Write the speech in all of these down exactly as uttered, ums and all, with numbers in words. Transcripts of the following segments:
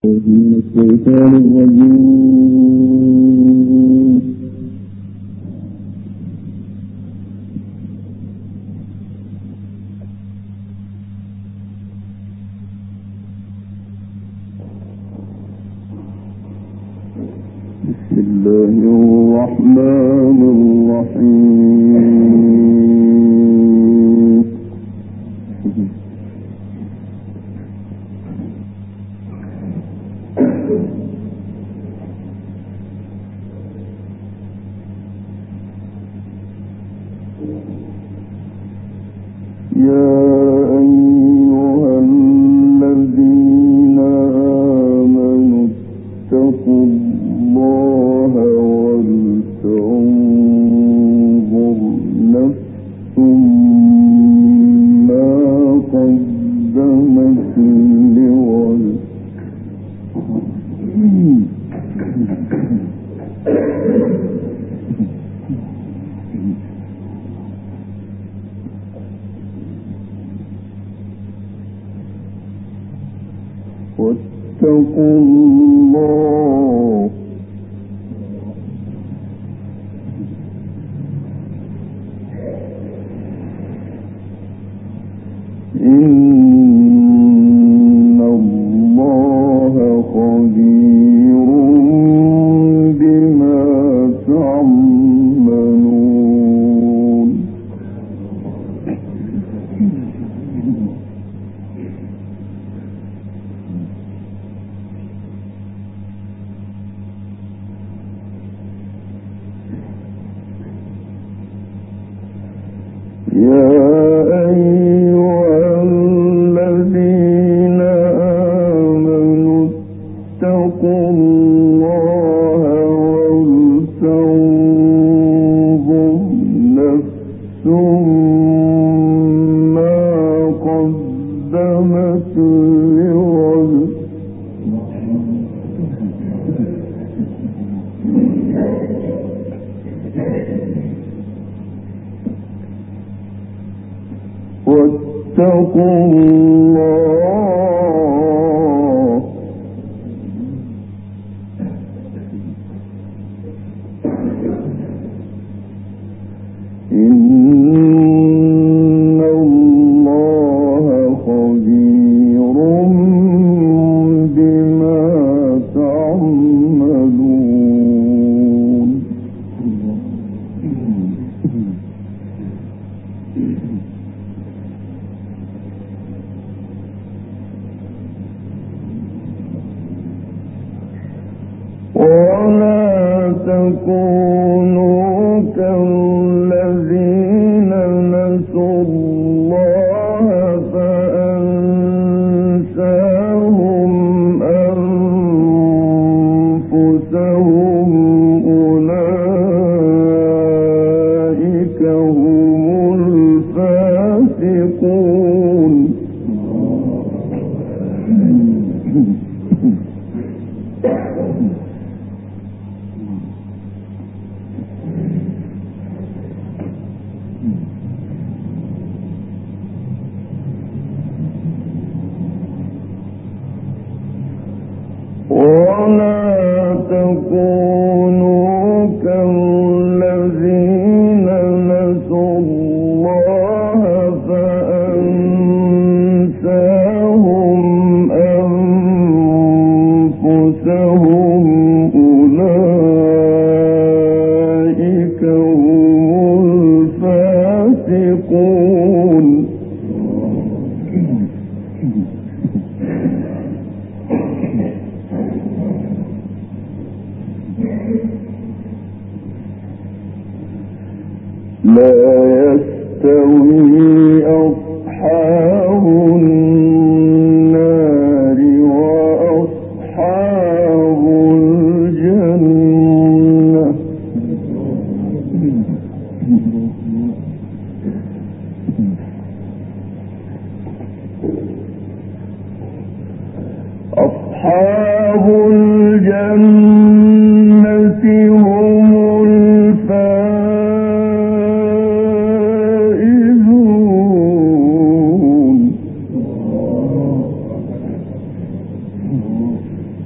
من الشيطان الرجيم. بسم الله الرحمن الرحيم. يا أيها الذين آمنوا اتقوا الله ولتنظر نفس ما قدمت لغد. واتقوا الله إن الله خبير بما تعملون. يا أيها الذين آمنوا اتقوا الله ولتنظر نفس ما قدمت لغد. واتقوا الله إن الله خبير بما تعملون. ولا تكونوا كالذين نسوا الله فأنساهم أنفسهم أولئك هم الفاسقون. ولا تكونوا كالذين نسوا الله فأنساهم أنفسهم أولئك هم الفاسقون. لا يستوي أصحاب النار وأصحاب الجنة. أصحاب الجنة هم الفائزون.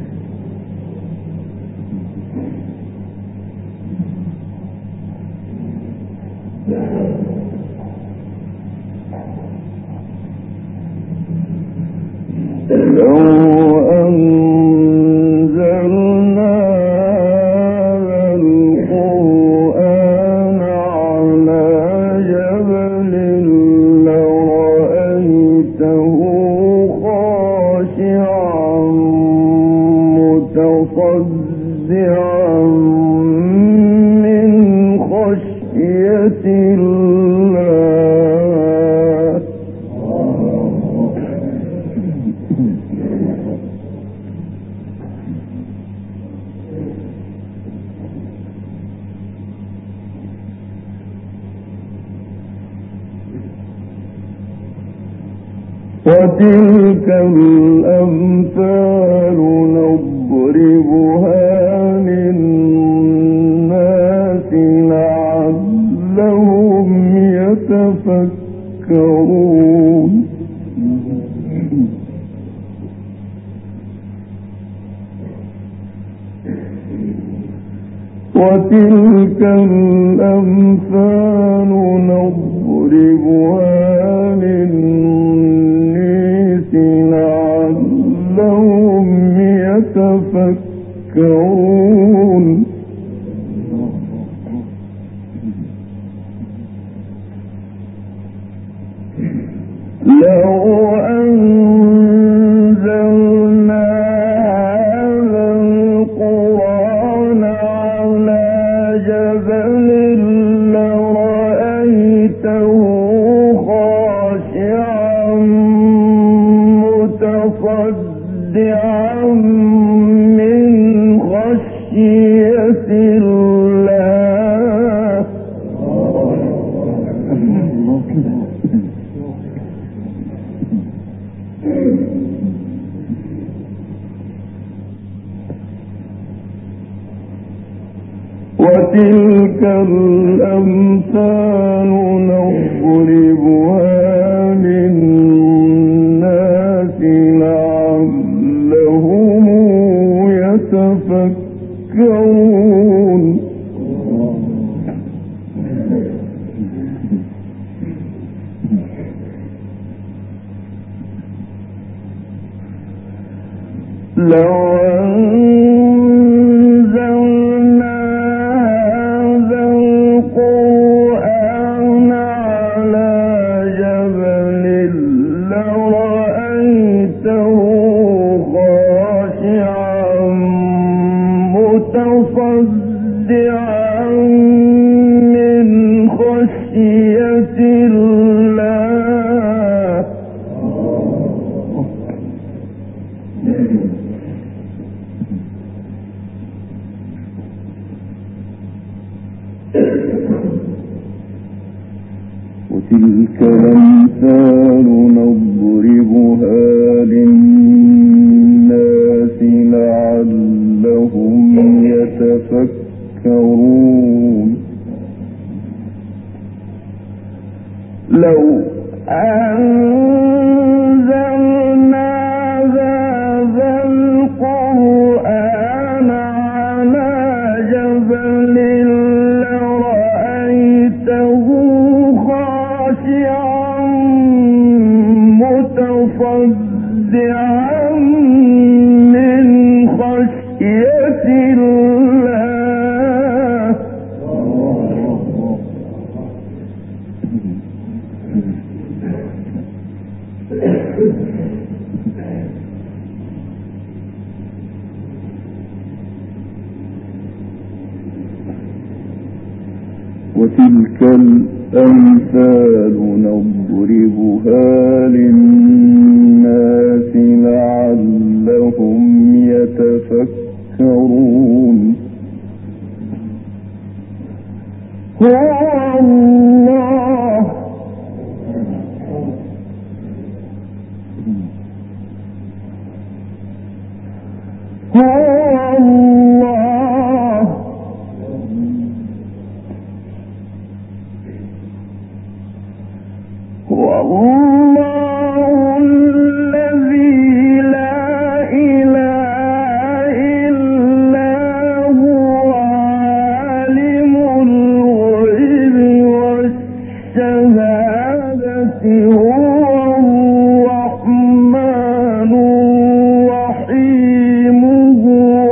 متصدعا من خشية الله. وتلك الأمثال نضربها للناس لعلهم يتفكرون. وتلك الأمثال نضربها للناس لعلهم يتفكرون. لو أنزلنا هذا القرآن على جبل لرأيته خاشعا متصدعا من خشية الله. وتلك الأمثال نضربها للناس لعلهم يتفكرون. لو أنزلنا هذا القرآن على جبل لرأيته خاشعا متصدعا من خشية الله. وتلك الأمثال نضربها للناس لعلهم يتفكرون. لو أنزلنا هذا القرآن على جبل لرأيته خاشعا متصدعا من خشية الله. وتلك الأمثال نضربها للناس لعلهم يتفكرون. هو الله هو الله هو الله الذي لا إله إلا هو عالم الغيب والشهادة هو الرحمن الرحيم هو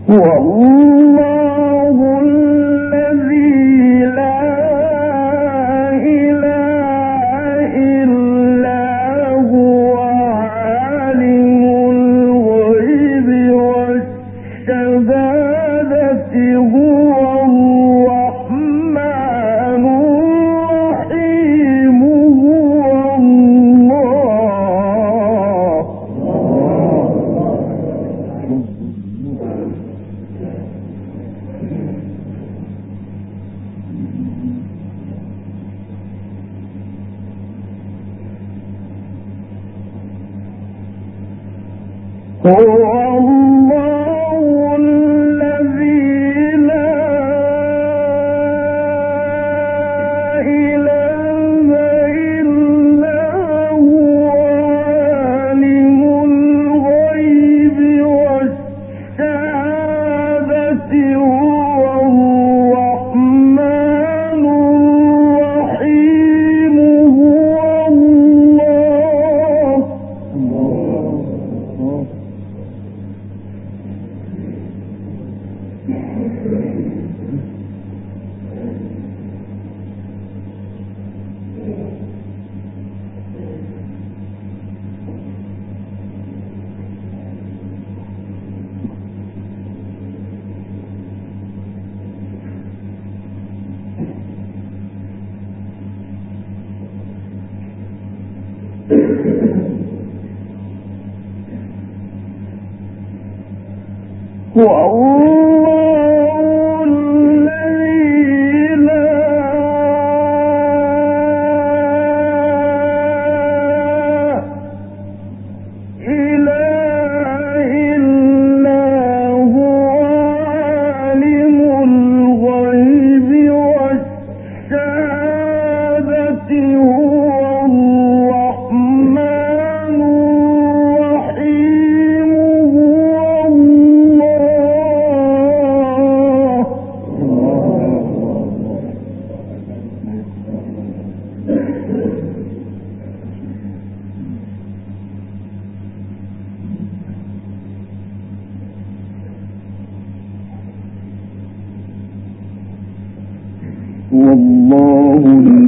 والله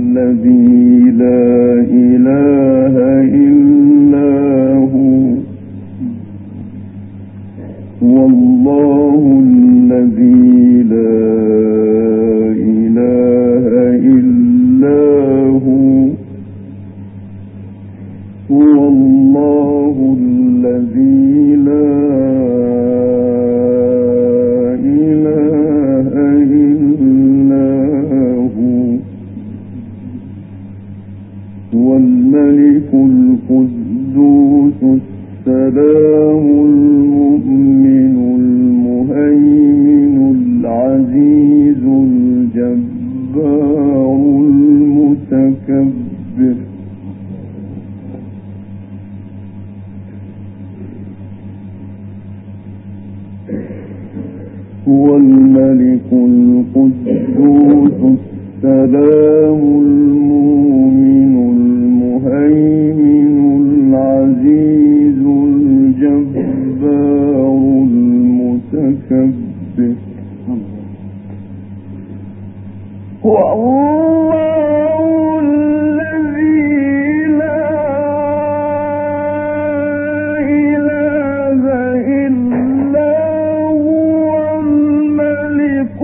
الذي لا إله إلا هو والله الذي لا إله إلا هو والله الذي لا والملك القدوس السلام المؤمن المهيمن العزيز الجبار المتكبر هو الملك القدوس السلام المؤمن المهيمن العزيز الجبار المتكبر والله الذي لا إله إلا هو الملك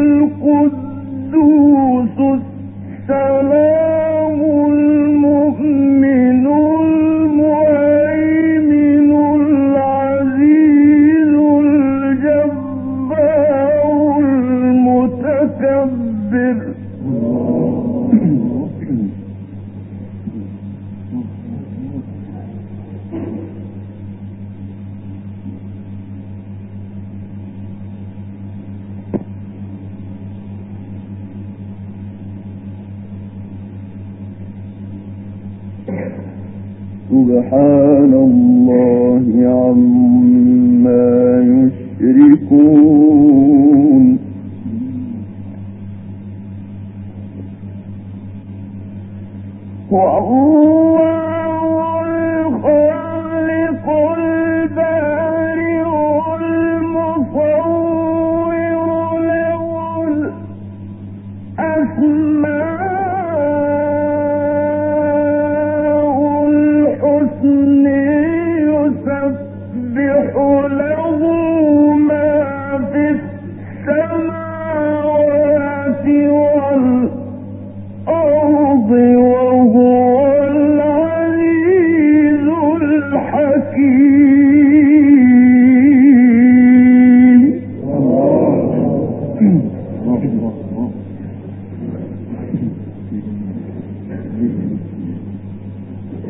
القدوس السلام المؤمن المهيمن العزيز الجبار المتكبر سبحان الله عما يشركون والله الخالق البارئ المصور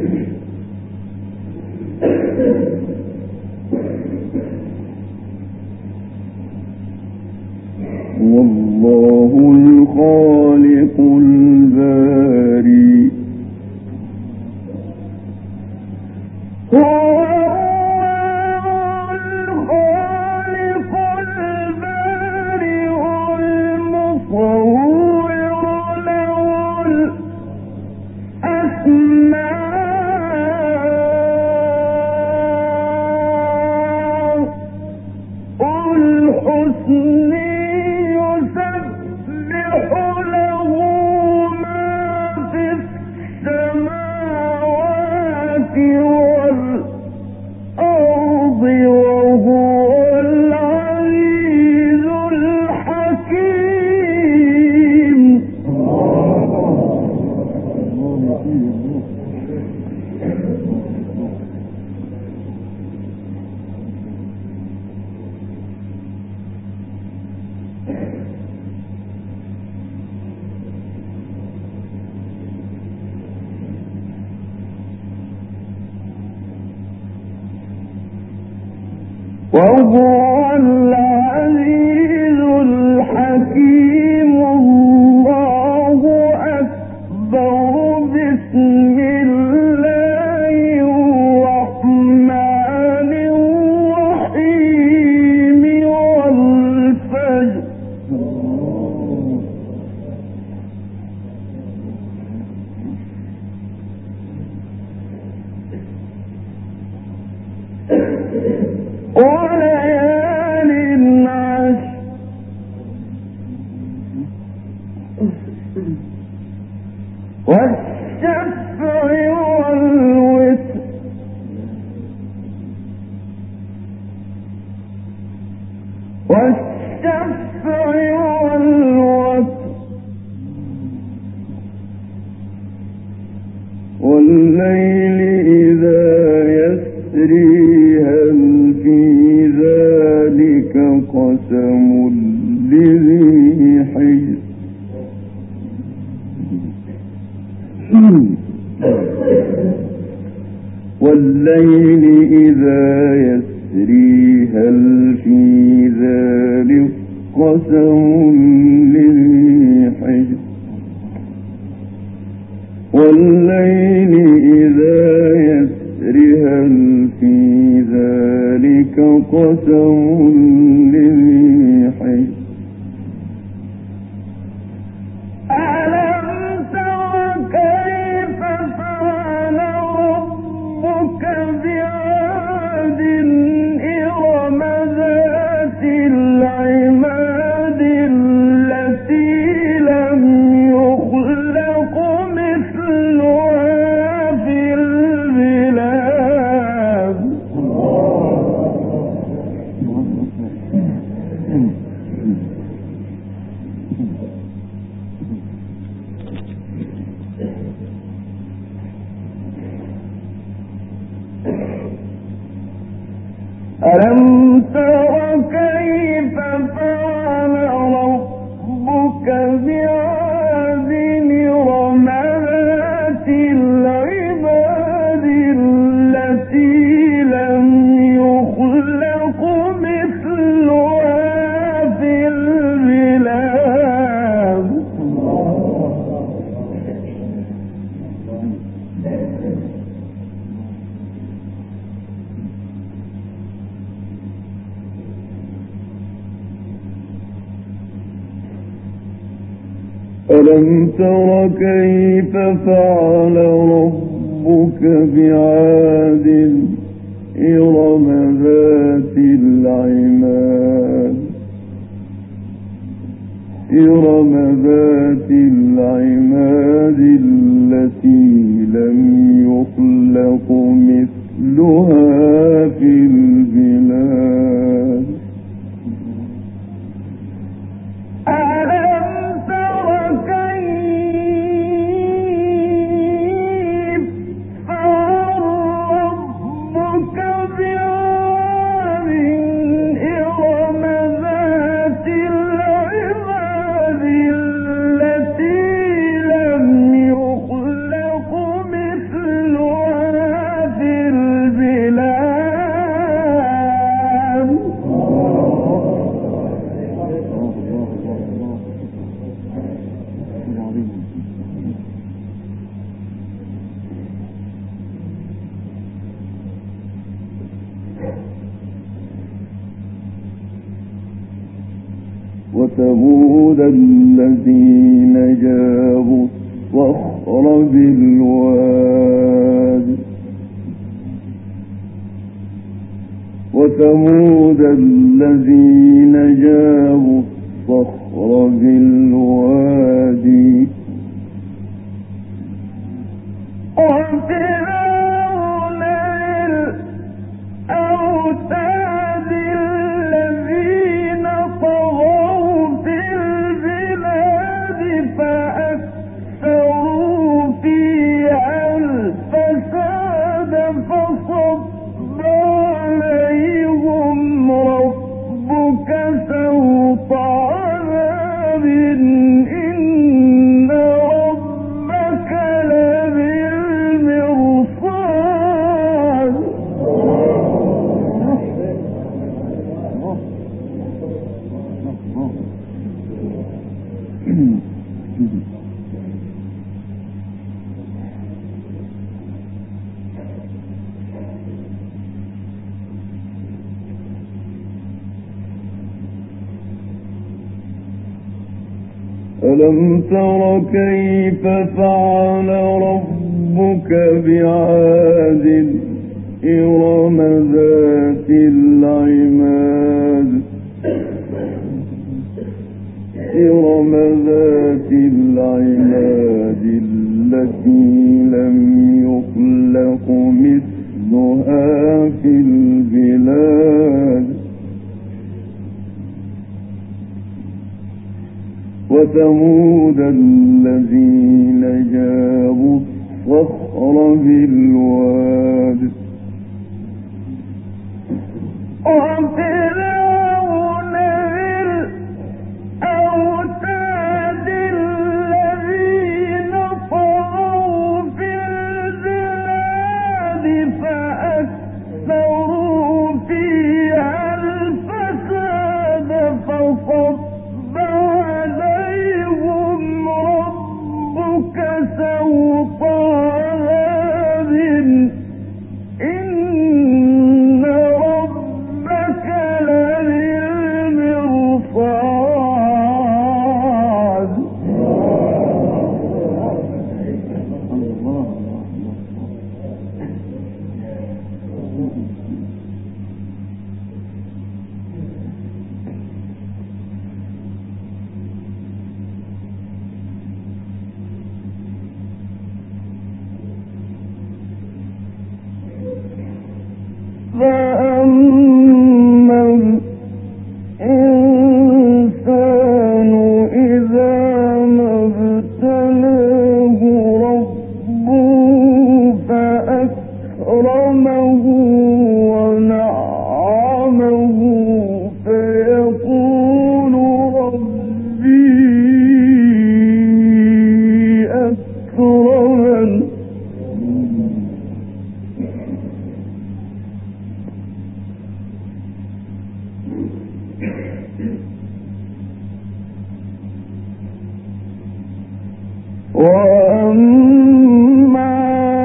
والله الخالق الباري وهو العزيز الحكيم. الله أكبر. بسم الله الرحمن الرحيم. والفجر وليال عشر والشفع والوتر والشفع والوتر والليل إذا يسري هل في ذلك قسم لذي حجر. والليل إذا يسري هل في ذلك قسم لذي حجر. والليل إذا يسري هل في ذلك قسم لذي حجر. ألم تر كيف فعل ربك بعاد إرم ذات العماد التي لم يخلق مثلها في البلاد. ألم تر كيف فعل ربك بعاد إرم ذات العماد إرم ذات العماد التي لم يخلق مثلها في البلاد. مثلها وثمود الذين جابوا الصخر بالواد وثمود الذين جابوا الصخر بالوادي وفرعون الأوتاد الذين طغوا في البلاد فأكثروا فيها الفساد فصب عليهم ربك سوط عذاب إن ربك لبالمرصاد. ألم تر كيف فعل ربك بعاد إرم ذات العماد إرم ذات العماد التي لم يخلق مثلها في البلاد وثمود الذين جابوا الصخر بالواد وفرعون الأوتاد الذين طغوا في البلاد فأكثروا فيها الفساد فصب سوط عذاب إن ربك لبالمرصاد. فأما الإنسان إذا ما ابتلاه ربه فأكرمه ونعمه فيقول ربي أكرمن وأما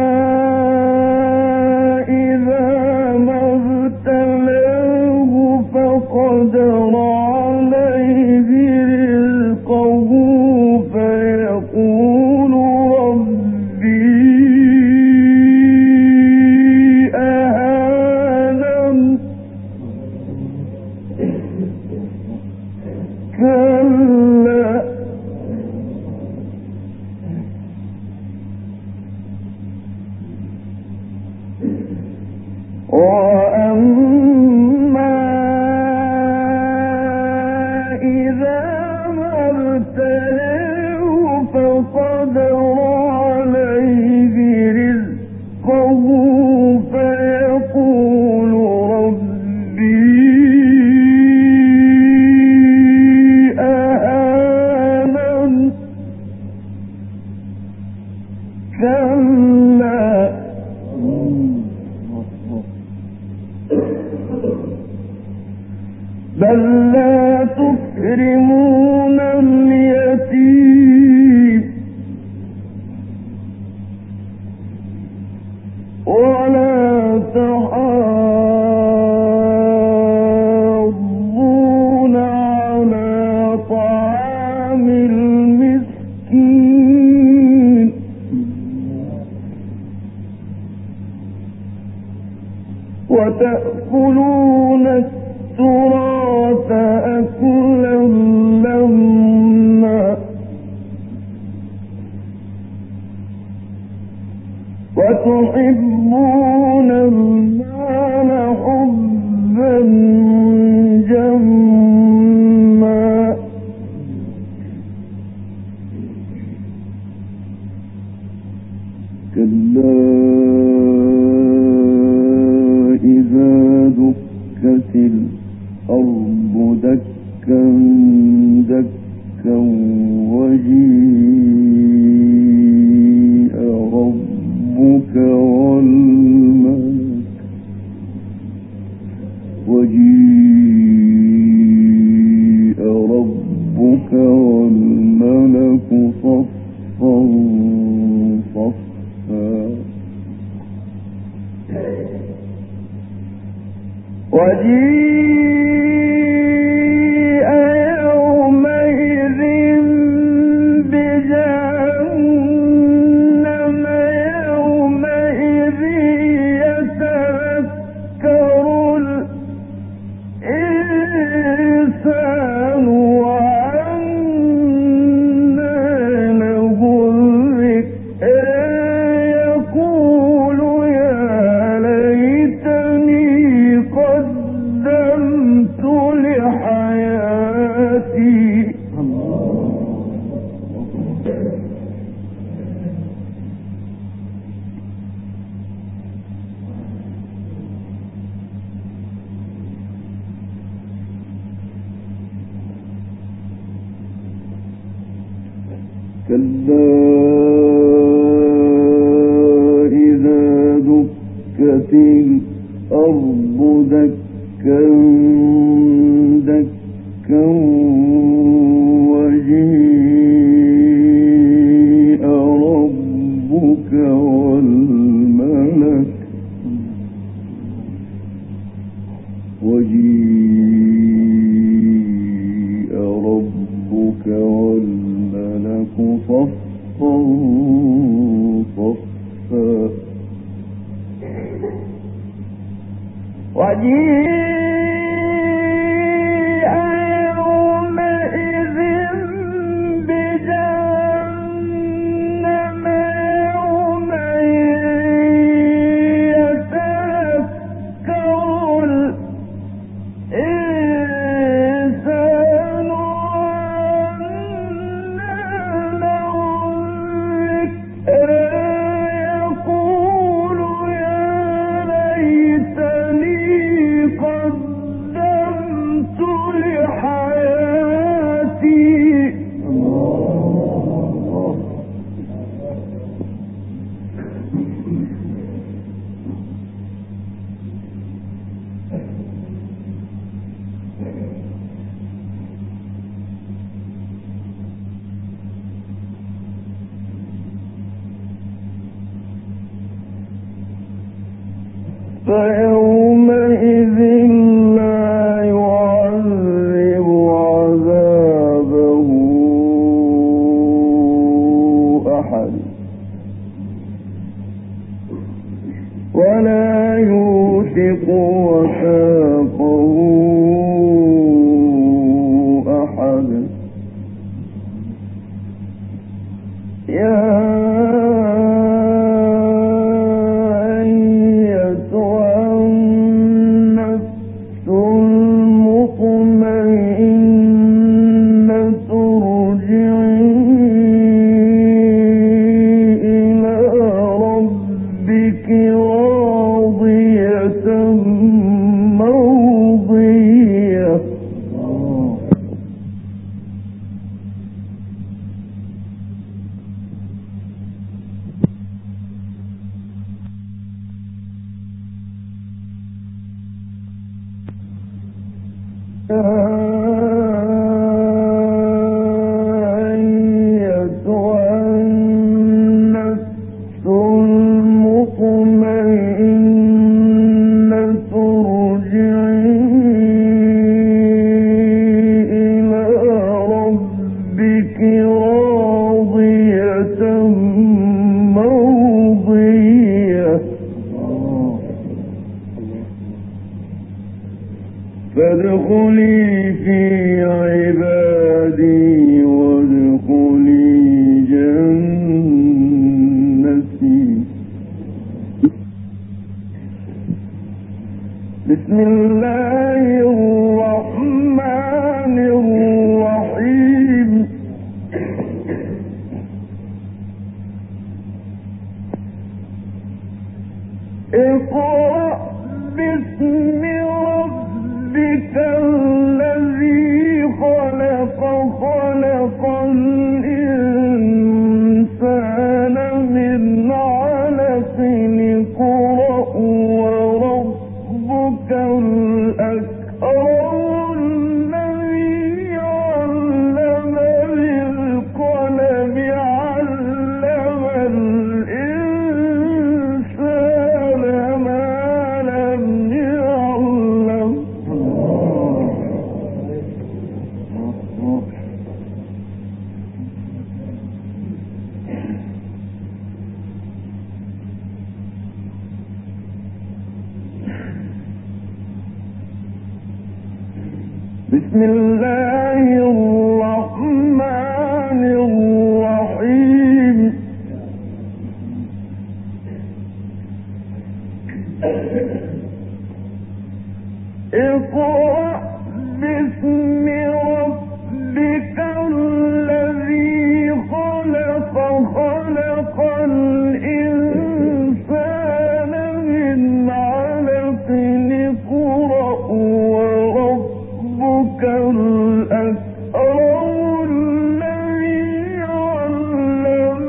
إذا ما ابتلاه فقدر عليه رزقه فيقول ربي أهانن كلا وأما إذا ما ابتلاه فقدر عليه رزقه فيقول ربي أهانن كلا بل لا تكرمون اليتيم ولا تحاضون على طعام وتأكلون التراث أكلا لما وتحبون المال حبا جما كلا إذا دكت الأرض دكا دكا وجيء ربك والملك وجيء ربك والملك صفا صفا وجيء يومئذ بجهنم يومئذ يتذكر الإنسان وأنى له الذكرى يقول يا ليتني قدمت لحياتي كلا إذا دكت الأرض دكا دكا وجيء ربك والملك وجيء ربك والملك صفا صفا وجيء يومئذ بجهنم يومئذ يتذكر الإنسان وأنى له الذكرى يقول يا ليتني قدمت لحياتي فيومئذ لا يعذب عذابه أحد ولا يوثق وثاقه أحد يا فادخلي في عبادي وادخلي جنتي. بسم الله الرحمن الرحيم. اقرأ باسم ربك الذي خلق خلق الإنسان من علق اقرأ وربك الأكرم الذي علم بالقلم علم الإنسان ما لم يعلم. بسم الله الرحمن الرحيم. اقرأ باسم ربك الذي خلق خلق الإنسان من علق اقرأ وربك الأكرم الذي علم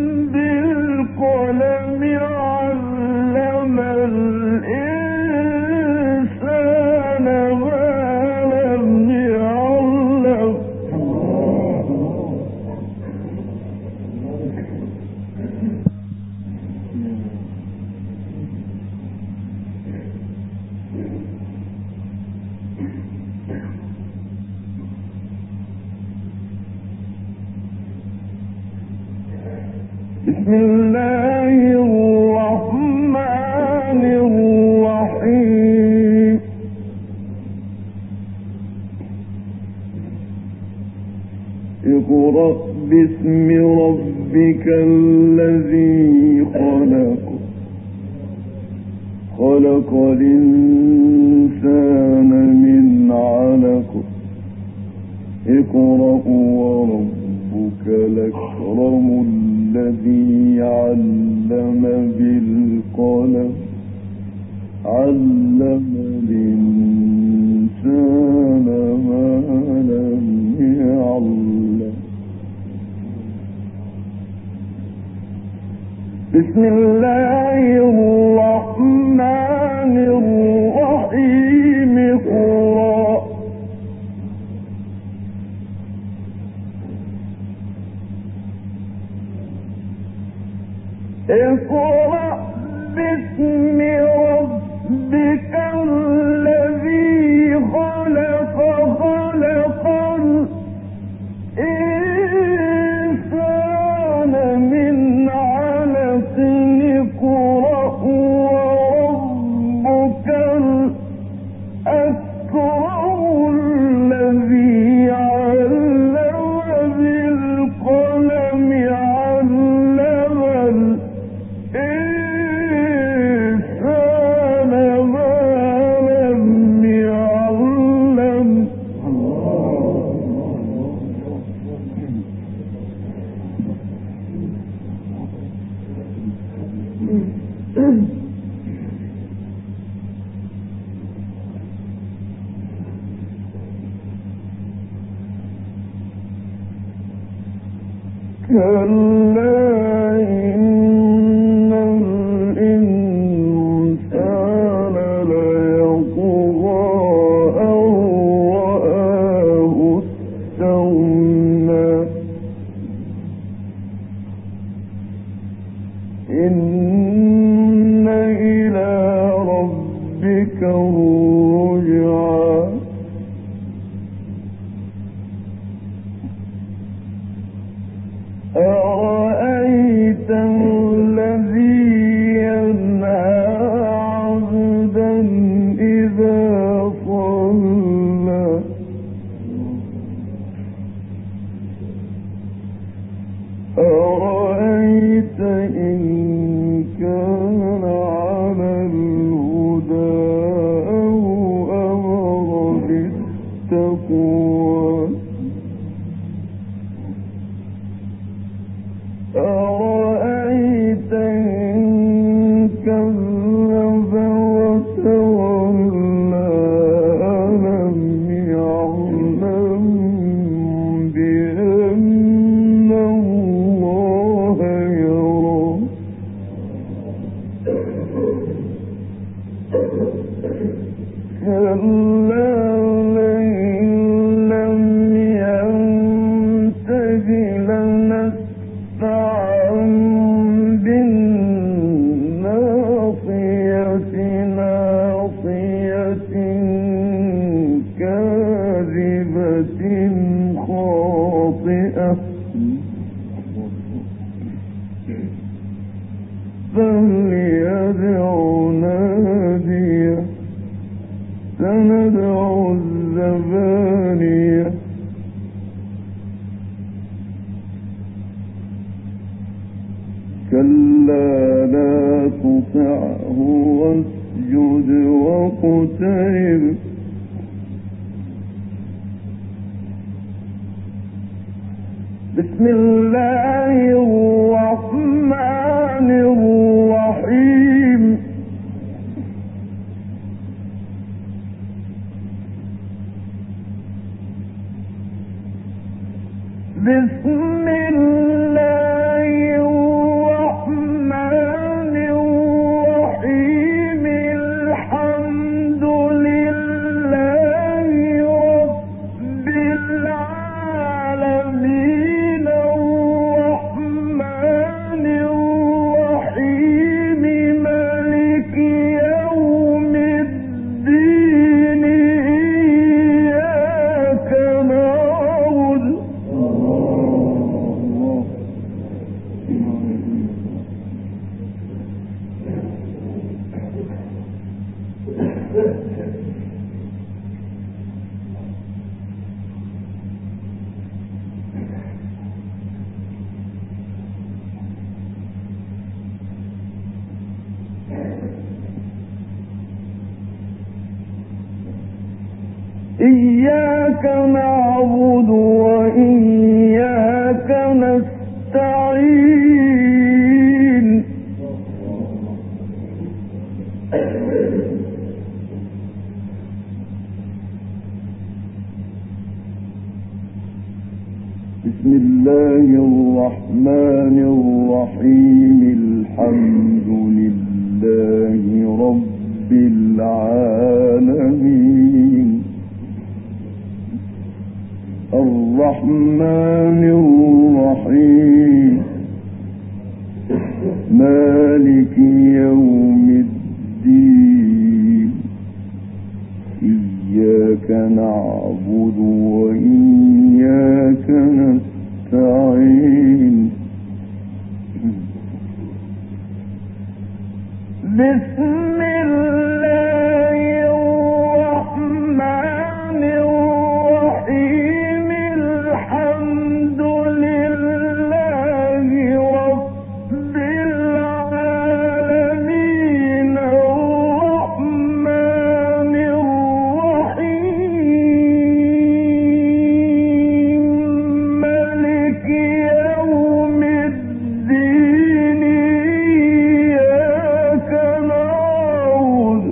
بالقلم علم الإنسان ما لم يعلم. بسم الله الرحمن الرحيم. اقرأ باسم ربك الذي خلق خلق الإنسان من علق اقرأ وربك الأكرم الذي علم بالقلم علم الإنسان ما لم يعلم. بسم الله الرحمن الرحيم. اقرأ اقرأ باسم ربك الذي خلق خلق الإنسان من علق اقرأ وربك الأكرم الذي علم بالقلم علم الإنسان ما لم يعلم. كلا إن الإنسان ليطغى أن رآه استغنى. إن إلى ربك الرجعى. أرأيت كلا لا تطعه واسجد واقترب بسم الله الرحمن الرحيم بسم الله الرحمن الرحيم الحمد لله رب العالمين الرحمن الرحيم مالك يوم الدين إياك نعبد إياك نعبد وإياك نستعين بسم الله الرحمن الرحيم الحمد لله رب العالمين الرحمن الرحيم مالك يوم الدين إياك نعبد وإياك نستعين بسم الله الرحمن الرحيم الحمد لله رب العالمين الرحمن الرحيم مالك يوم الدين إياك نعبد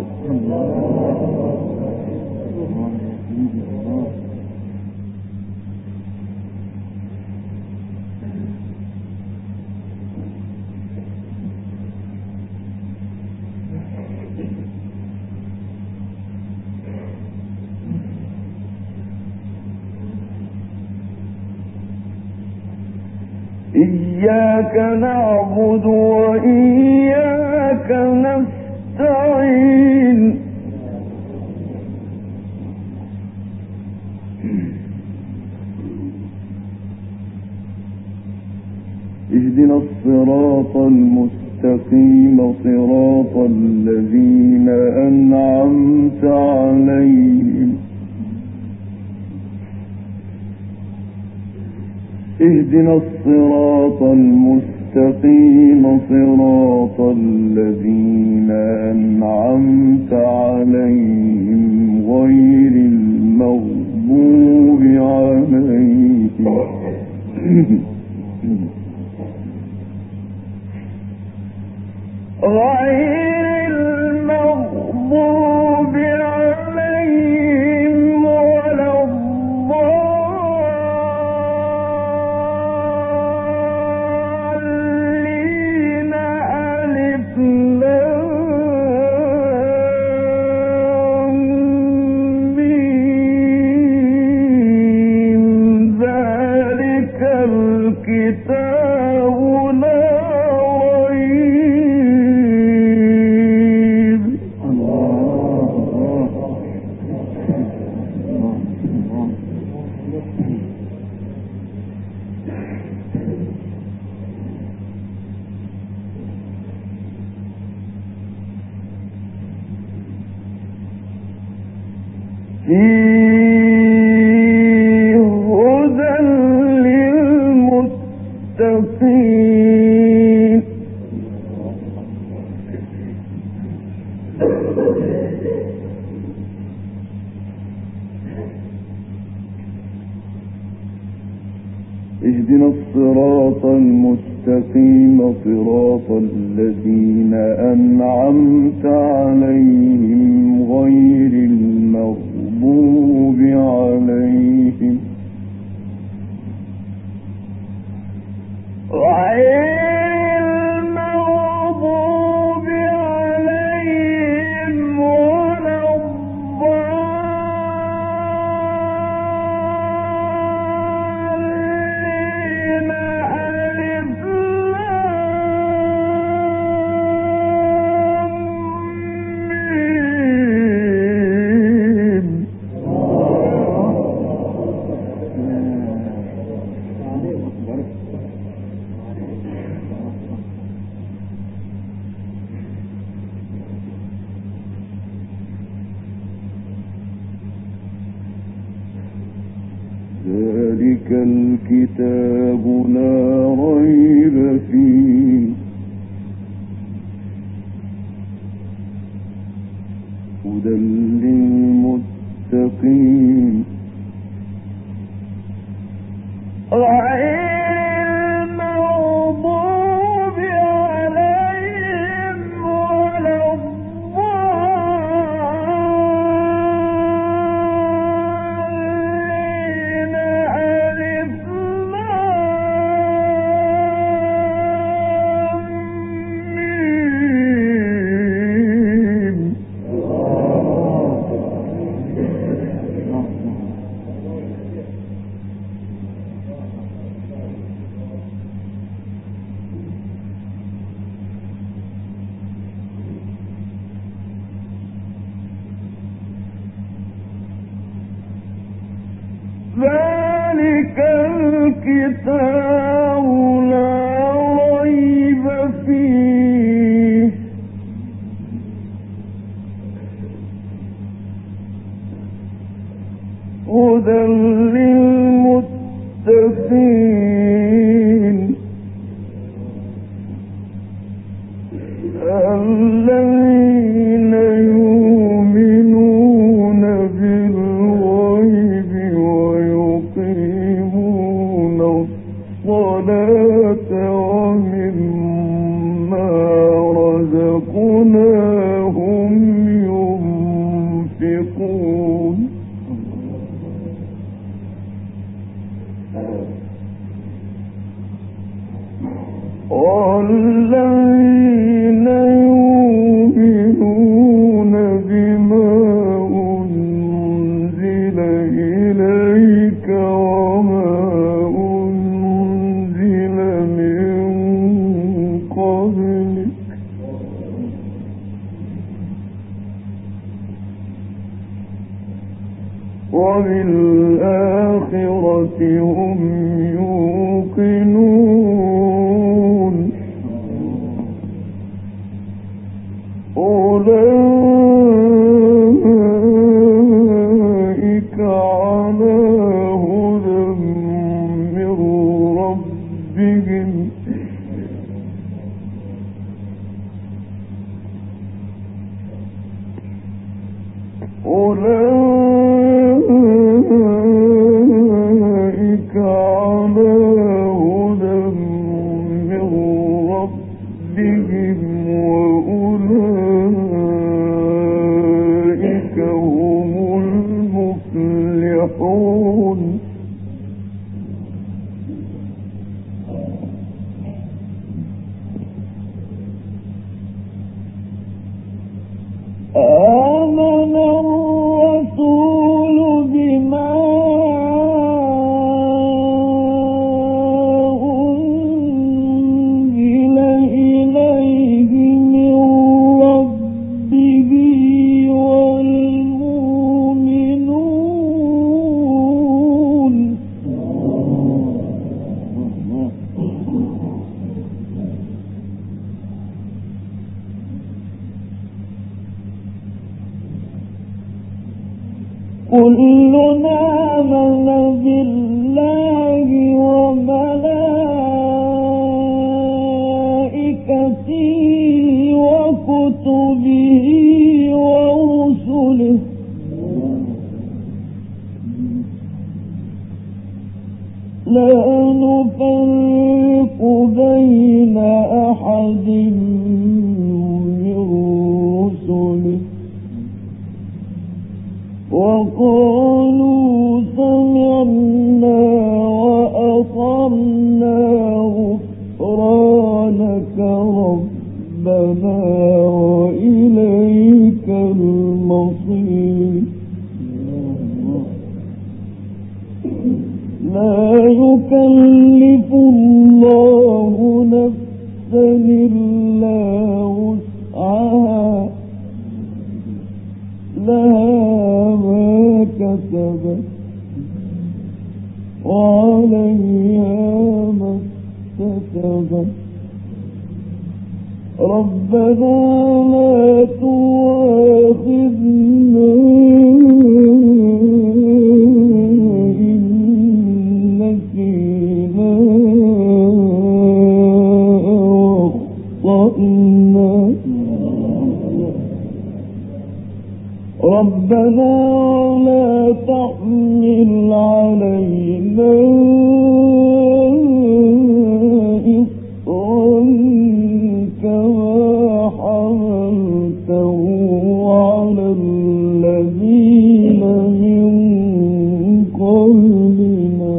إياك نعبد وإياك نستعين اهدنا الصراط المستقيم صراط الذين أنعمت عليهم اهدنا الصراط المستقيم صراط الذين أنعمت عليهم غير المغضوب عليهم غير المغضوب عليهم ولا الضالين ألف لام فيه هدى للمتقين اهدنا الصراط المستقيم صراط الذين أنعمت عليهم غير المغضوب عليهم غير المغضوب عليهم ولا الضالين ألف لام ذلك الكتاب لا ريب فيه هدى للمتقين غير المغضوب عليهم ولا الضالين ألف لام ميم ذلك الكتاب لا ريب فيه هدى للمتقين الذين يؤمنون بالغيب ويقيمون الصلاة ومما رزقناهم ينفقون والذين يؤمنون بما أنزل إليك وما أنزل من قبلك وبالآخرة هم يوقنون أولئك على هدى من ربهم أولئك على هدى من ربهم وأولئك هم المفلحون آمن الرسول بما أنزل إليه من ربه والمؤمنون كلنا آمن بالله وملائكته وكتبه ورسله لا نفرق بين أحد من رسله وقالوا سمعنا وأطعنا غفرانك ربنا وإليك المصير لا يكلف الله نفسا إلا وسعها لها ما كسبت وعليها ما اكتسبت ربنا لا تؤاخذنا إن نسينا وأخطأنا ربنا لا تحمل علينا إصرا كما حملته على الذين من قبلنا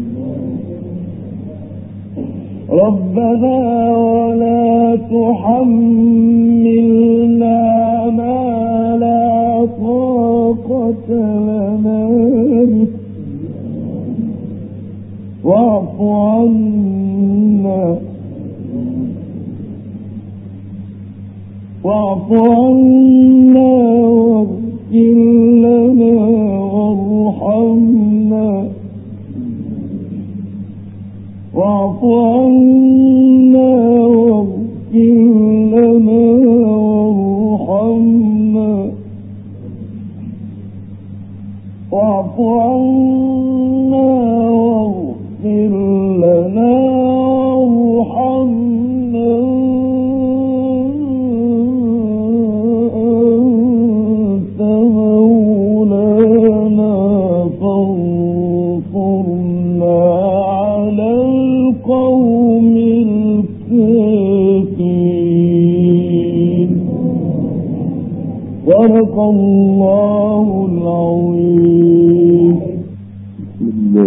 ربنا ولا تحملنا ما لا طاقة لنا به واعف عنا واعف عنا واغفر لنا وارحمنا واعف عنا واغفر لنا وارحمنا واعف عنا واغفر لنا وارحمنا أنت مولانا فانصرنا على القوم الكافرين صدق الله العظيم.